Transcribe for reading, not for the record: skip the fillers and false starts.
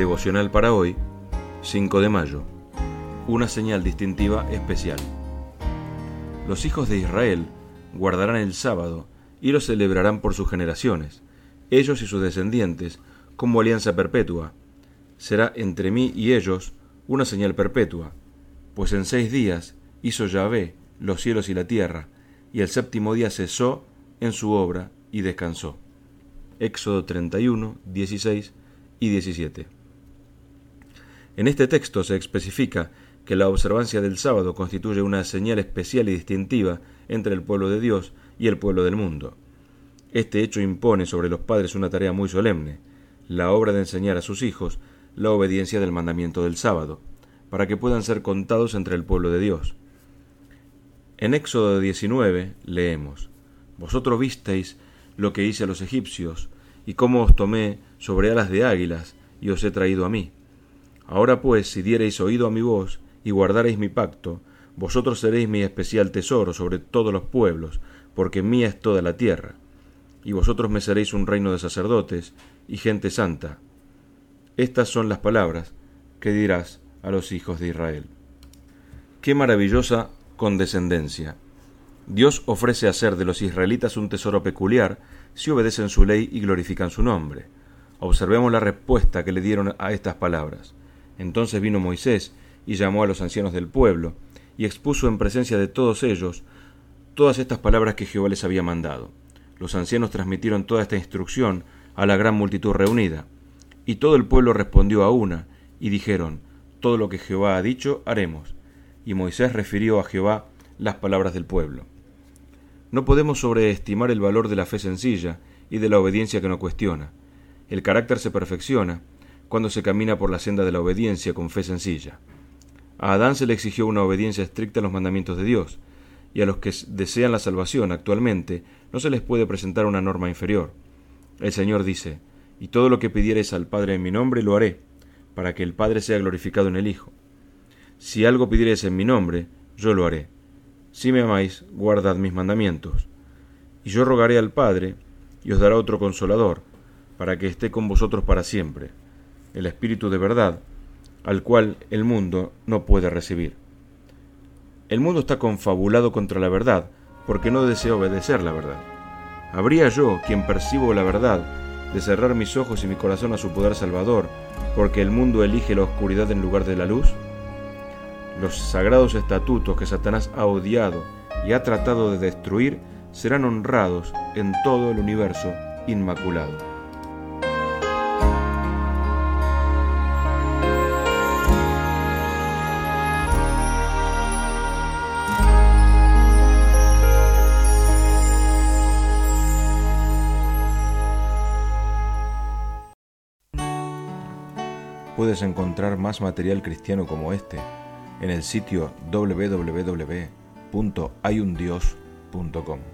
Devocional para hoy, 5 de mayo. Una señal distintiva especial. Los hijos de Israel guardarán el sábado y lo celebrarán por sus generaciones, ellos y sus descendientes, como alianza perpetua. Será entre mí y ellos una señal perpetua, pues en 6 días hizo Yahvé los cielos y la tierra, y el séptimo día cesó en su obra y descansó. Éxodo 31, 16 y 17. En este texto se especifica que la observancia del sábado constituye una señal especial y distintiva entre el pueblo de Dios y el pueblo del mundo. Este hecho impone sobre los padres una tarea muy solemne, la obra de enseñar a sus hijos la obediencia del mandamiento del sábado, para que puedan ser contados entre el pueblo de Dios. En Éxodo 19 leemos: Vosotros visteis lo que hice a los egipcios, y cómo os tomé sobre alas de águilas, y os he traído a mí. Ahora pues, si diereis oído a mi voz, y guardareis mi pacto, vosotros seréis mi especial tesoro sobre todos los pueblos, porque mía es toda la tierra. Y vosotros me seréis un reino de sacerdotes y gente santa. Estas son las palabras que dirás a los hijos de Israel. ¡Qué maravillosa condescendencia! Dios ofrece hacer de los israelitas un tesoro peculiar si obedecen su ley y glorifican su nombre. Observemos la respuesta que le dieron a estas palabras. Entonces vino Moisés y llamó a los ancianos del pueblo, y expuso en presencia de todos ellos todas estas palabras que Jehová les había mandado. Los ancianos transmitieron toda esta instrucción a la gran multitud reunida, y todo el pueblo respondió a una, y dijeron: todo lo que Jehová ha dicho, haremos. Y Moisés refirió a Jehová las palabras del pueblo. No podemos sobreestimar el valor de la fe sencilla y de la obediencia que no cuestiona. El carácter se perfecciona cuando se camina por la senda de la obediencia con fe sencilla. A Adán se le exigió una obediencia estricta a los mandamientos de Dios, y a los que desean la salvación actualmente no se les puede presentar una norma inferior. El Señor dice: y todo lo que pidiereis al Padre en mi nombre lo haré, para que el Padre sea glorificado en el Hijo. Si algo pidiereis en mi nombre, yo lo haré. Si me amáis, guardad mis mandamientos. Y yo rogaré al Padre, y os dará otro Consolador, para que esté con vosotros para siempre, el Espíritu de verdad, al cual el mundo no puede recibir. El mundo está confabulado contra la verdad, porque no desea obedecer la verdad. ¿Habría yo, quien percibo la verdad, de cerrar mis ojos y mi corazón a su poder salvador, porque el mundo elige la oscuridad en lugar de la luz? Los sagrados estatutos que Satanás ha odiado y ha tratado de destruir serán honrados en todo el universo inmaculado. Puedes encontrar más material cristiano como este en el sitio www.hayundios.com.